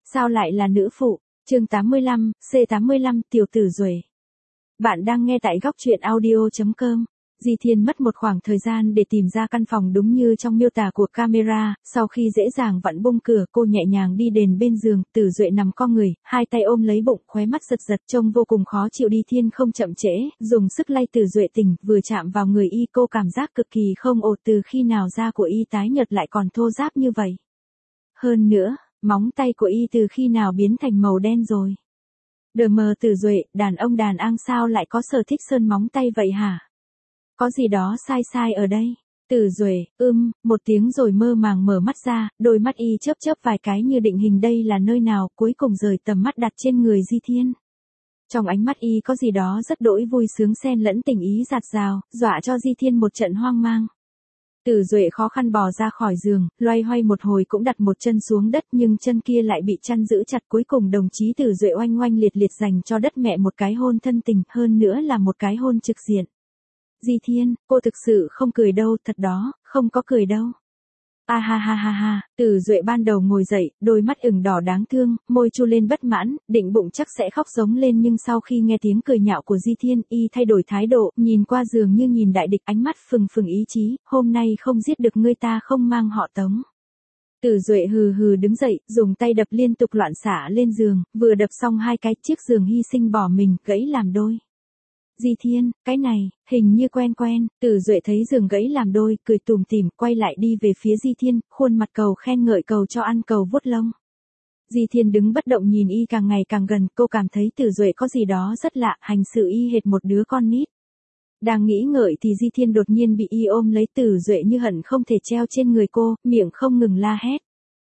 Sao lại là nữ phụ? Chương 85, C85, Tiểu Tử Duệ. Bạn đang nghe tại góc truyện audio.com. Di Thiên mất một khoảng thời gian để tìm ra căn phòng đúng như trong miêu tả của camera, sau khi dễ dàng vặn bung cửa, cô nhẹ nhàng đi đến bên giường, Tử Duệ nằm co người, hai tay ôm lấy bụng, khóe mắt giật giật, trông vô cùng khó chịu. Di Thiên không chậm trễ, dùng sức lay Tử Duệ tỉnh, vừa chạm vào người y, cô cảm giác cực kỳ không ổn, từ khi nào da của y tái nhợt lại còn thô ráp như vậy. Hơn nữa, móng tay của y từ khi nào biến thành màu đen rồi? Đờ mờ Tử Duệ, đàn ông đàn an sao lại có sở thích sơn móng tay vậy hả? Có gì đó sai sai ở đây. Tử Duệ, một tiếng rồi mơ màng mở mắt ra, đôi mắt y chớp chớp vài cái như định hình đây là nơi nào, cuối cùng rời tầm mắt đặt trên người Di Thiên. Trong ánh mắt y có gì đó rất đỗi vui sướng xen lẫn tình ý dạt dào, dọa cho Di Thiên một trận hoang mang. Tử Duệ khó khăn bò ra khỏi giường, loay hoay một hồi cũng đặt một chân xuống đất, nhưng chân kia lại bị chăn giữ chặt. Cuối cùng đồng chí Tử Duệ oanh oanh liệt liệt dành cho đất mẹ một cái hôn thân tình, hơn nữa là một cái hôn trực diện. Di Thiên, cô thực sự không cười đâu, thật đó, không có cười đâu. Ha ha ha ha ha, Tử Duệ ban đầu ngồi dậy, đôi mắt ửng đỏ đáng thương, môi chu lên bất mãn, định bụng chắc sẽ khóc giống lên, nhưng sau khi nghe tiếng cười nhạo của Di Thiên, y thay đổi thái độ, nhìn qua giường như nhìn đại địch, ánh mắt phừng phừng ý chí, hôm nay không giết được ngươi ta không mang họ Tống. Tử Duệ hừ hừ đứng dậy, dùng tay đập liên tục loạn xả lên giường, vừa đập xong hai cái, chiếc giường hy sinh bỏ mình, gãy làm đôi. Di Thiên, cái này, hình như quen quen. Tử Duệ thấy giường gãy làm đôi, cười tủm tỉm, quay lại đi về phía Di Thiên, khuôn mặt cầu khen ngợi, cầu cho ăn cầu vuốt lông. Di Thiên đứng bất động nhìn y càng ngày càng gần, cô cảm thấy Tử Duệ có gì đó rất lạ, hành xử y hệt một đứa con nít. Đang nghĩ ngợi thì Di Thiên đột nhiên bị y ôm lấy, Tử Duệ như hận không thể treo trên người cô, miệng không ngừng la hét.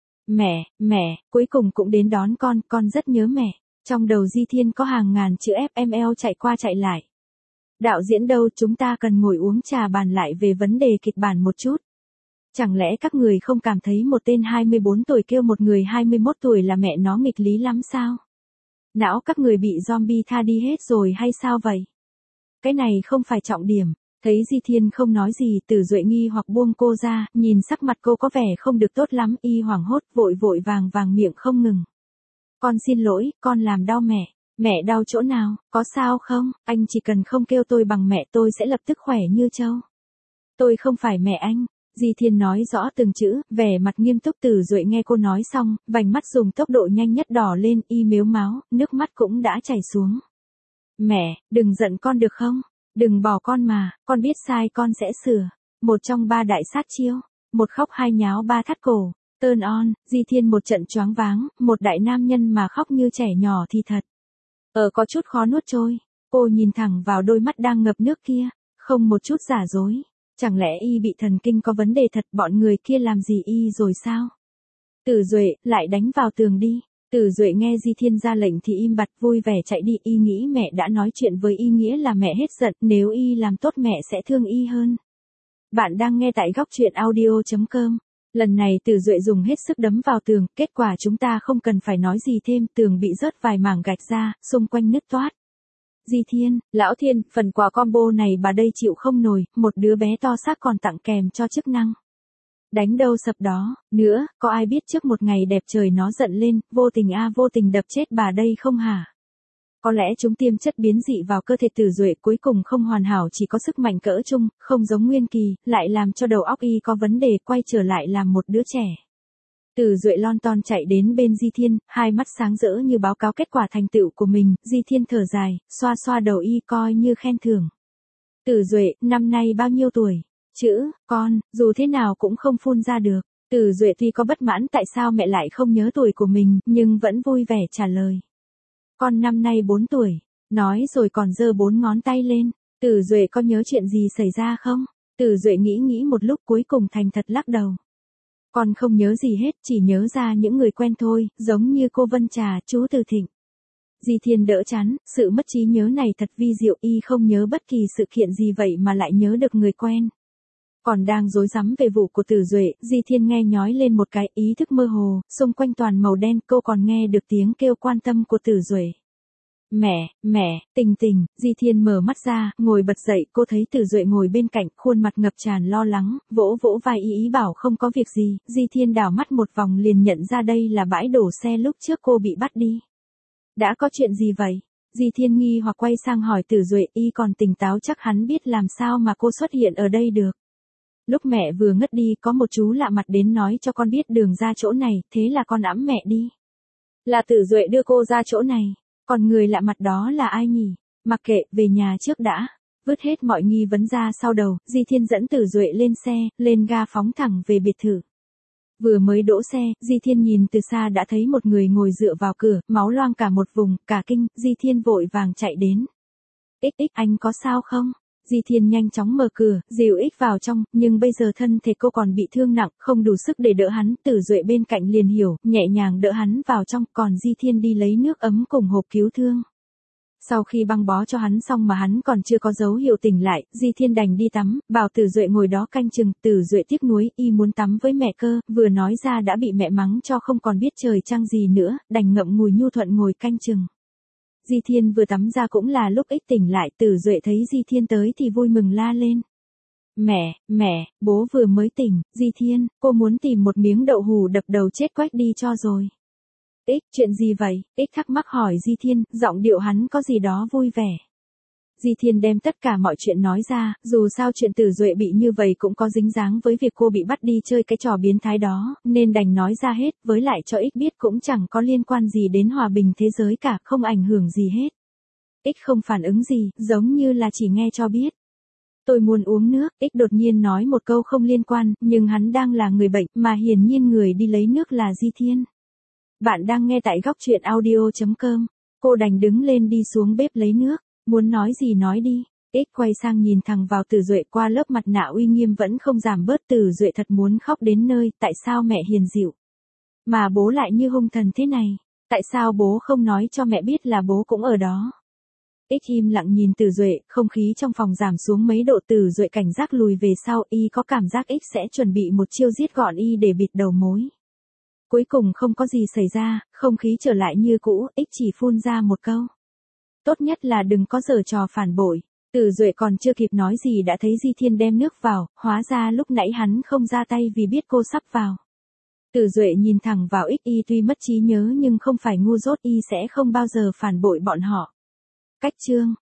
Mẹ, cuối cùng cũng đến đón con rất nhớ mẹ. Trong đầu Di Thiên có hàng ngàn chữ FML chạy qua chạy lại. Đạo diễn đâu, chúng ta cần ngồi uống trà bàn lại về vấn đề kịch bản một chút. Chẳng lẽ các người không cảm thấy một tên 24 tuổi kêu một người 21 tuổi là mẹ nó nghịch lý lắm sao? Não các người bị zombie tha đi hết rồi hay sao vậy? Cái này không phải trọng điểm. Thấy Di Thiên không nói gì, Tử Duệ nghi hoặc buông cô ra, nhìn sắc mặt cô có vẻ không được tốt lắm, y hoảng hốt, vội vội vàng miệng không ngừng. Con xin lỗi, con làm đau mẹ. Mẹ đau chỗ nào, có sao không? Anh chỉ cần không kêu tôi bằng mẹ tôi sẽ lập tức khỏe như trâu. Tôi không phải mẹ anh. Di Thiên nói rõ từng chữ, vẻ mặt nghiêm túc. Tử Duệ nghe cô nói xong, vành mắt dùng tốc độ nhanh nhất đỏ lên, y mếu máo, nước mắt cũng đã chảy xuống. Mẹ, đừng giận con được không? Đừng bỏ con mà, con biết sai con sẽ sửa. Một trong ba đại sát chiêu, một khóc hai nháo ba thắt cổ. Turn on, Di Thiên một trận choáng váng, một đại nam nhân mà khóc như trẻ nhỏ thì thật. Có chút khó nuốt trôi. Cô nhìn thẳng vào đôi mắt đang ngập nước kia, không một chút giả dối. Chẳng lẽ y bị thần kinh có vấn đề thật, bọn người kia làm gì y rồi sao? Tử Duệ, lại đánh vào tường đi. Tử Duệ nghe Di Thiên ra lệnh thì im bặt, vui vẻ chạy đi, y nghĩ mẹ đã nói chuyện với y nghĩa là mẹ hết giận, nếu y làm tốt mẹ sẽ thương y hơn. Bạn đang nghe tại góc truyện audio.com. Lần này Tử Duệ dùng hết sức đấm vào tường, kết quả chúng ta không cần phải nói gì thêm, tường bị rớt vài mảng gạch ra, xung quanh nứt toát. Di Thiên, Lão Thiên, phần quà combo này bà đây chịu không nổi, một đứa bé to xác còn tặng kèm cho chức năng. Đánh đâu sập đó, nữa, có ai biết trước một ngày đẹp trời nó giận lên, vô tình đập chết bà đây không hả? Có lẽ chúng tiêm chất biến dị vào cơ thể Tử Duệ, cuối cùng không hoàn hảo, chỉ có sức mạnh cỡ trung, không giống nguyên kỳ, lại làm cho đầu óc y có vấn đề, quay trở lại làm một đứa trẻ. Tử Duệ lon ton chạy đến bên Di Thiên, hai mắt sáng rỡ như báo cáo kết quả thành tựu của mình. Di Thiên thở dài, xoa xoa đầu y coi như khen thưởng. Tử Duệ, năm nay bao nhiêu tuổi? Chữ, con, dù thế nào cũng không phun ra được. Tử Duệ tuy có bất mãn tại sao mẹ lại không nhớ tuổi của mình, nhưng vẫn vui vẻ trả lời. Con năm nay 4 tuổi. Nói rồi còn giơ 4 ngón tay lên. Tử Duệ có nhớ chuyện gì xảy ra không? Tử Duệ nghĩ một lúc, cuối cùng thành thật lắc đầu. Con không nhớ gì hết, chỉ nhớ ra những người quen thôi, giống như cô Vân Trà, chú Từ Thịnh. Di Thiên đỡ chán, sự mất trí nhớ này thật vi diệu, y không nhớ bất kỳ sự kiện gì vậy mà lại nhớ được người quen. Còn đang rối rắm về vụ của Tử Duệ, Di Thiên nghe nhói lên một cái, ý thức mơ hồ, xung quanh toàn màu đen, cô còn nghe được tiếng kêu quan tâm của Tử Duệ. Mẹ, Tình Tình, Di Thiên mở mắt ra, ngồi bật dậy, cô thấy Tử Duệ ngồi bên cạnh, khuôn mặt ngập tràn lo lắng, vỗ vỗ vai ý bảo không có việc gì, Di Thiên đảo mắt một vòng liền nhận ra đây là bãi đổ xe lúc trước cô bị bắt đi. Đã có chuyện gì vậy? Di Thiên nghi hoặc quay sang hỏi Tử Duệ, y còn tỉnh táo chắc hắn biết làm sao mà cô xuất hiện ở đây được. Lúc mẹ vừa ngất đi có một chú lạ mặt đến nói cho con biết đường ra chỗ này, thế là con ẵm mẹ đi. Là Tử Duệ đưa cô ra chỗ này, còn người lạ mặt đó là ai nhỉ? Mặc kệ, về nhà trước đã. Vứt hết mọi nghi vấn ra sau đầu, Di Thiên dẫn Tử Duệ lên xe, lên ga phóng thẳng về biệt thự. Vừa mới đỗ xe, Di Thiên nhìn từ xa đã thấy một người ngồi dựa vào cửa, máu loang cả một vùng, cả kinh, Di Thiên vội vàng chạy đến. Anh có sao không? Di Thiên nhanh chóng mở cửa, dìu vào trong, nhưng bây giờ thân thể cô còn bị thương nặng, không đủ sức để đỡ hắn, Tử Duệ bên cạnh liền hiểu, nhẹ nhàng đỡ hắn vào trong, còn Di Thiên đi lấy nước ấm cùng hộp cứu thương. Sau khi băng bó cho hắn xong mà hắn còn chưa có dấu hiệu tỉnh lại, Di Thiên đành đi tắm, bảo Tử Duệ ngồi đó canh chừng, Tử Duệ tiếc nuối, y muốn tắm với mẹ cơ, vừa nói ra đã bị mẹ mắng cho không còn biết trời trăng gì nữa, đành ngậm ngùi nhu thuận ngồi canh chừng. Di Thiên vừa tắm ra cũng là lúc tỉnh lại, Tử Duệ thấy Di Thiên tới thì vui mừng la lên. Mẹ, bố vừa mới tỉnh, Di Thiên, cô muốn tìm một miếng đậu hù đập đầu chết quách đi cho rồi. Chuyện gì vậy? Thắc mắc hỏi Di Thiên, giọng điệu hắn có gì đó vui vẻ. Di Thiên đem tất cả mọi chuyện nói ra, dù sao chuyện Tử Duệ bị như vậy cũng có dính dáng với việc cô bị bắt đi chơi cái trò biến thái đó, nên đành nói ra hết, với lại cho biết cũng chẳng có liên quan gì đến hòa bình thế giới cả, không ảnh hưởng gì hết. Không phản ứng gì, giống như là chỉ nghe cho biết. Tôi muốn uống nước, đột nhiên nói một câu không liên quan, nhưng hắn đang là người bệnh, mà hiển nhiên người đi lấy nước là Di Thiên. Bạn đang nghe tại góc truyện audio.com, cô đành đứng lên đi xuống bếp lấy nước, muốn nói gì nói đi. Quay sang nhìn thẳng vào Tử Duệ qua lớp mặt nạ uy nghiêm vẫn không giảm bớt, Tử Duệ thật muốn khóc đến nơi, tại sao mẹ hiền dịu mà bố lại như hung thần thế này, tại sao bố không nói cho mẹ biết là bố cũng ở đó. Im lặng nhìn Tử Duệ, không khí trong phòng giảm xuống mấy độ, Tử Duệ cảnh giác lùi về sau, y có cảm giác sẽ chuẩn bị một chiêu giết gọn y để bịt đầu mối. Cuối cùng không có gì xảy ra, không khí trở lại như cũ, chỉ phun ra một câu. Tốt nhất là đừng có giở trò phản bội. Tử Duệ còn chưa kịp nói gì đã thấy Di Thiên đem nước vào, hóa ra lúc nãy hắn không ra tay vì biết cô sắp vào. Tử Duệ nhìn thẳng vào y tuy mất trí nhớ nhưng không phải ngu dốt, y sẽ không bao giờ phản bội bọn họ. Cách chương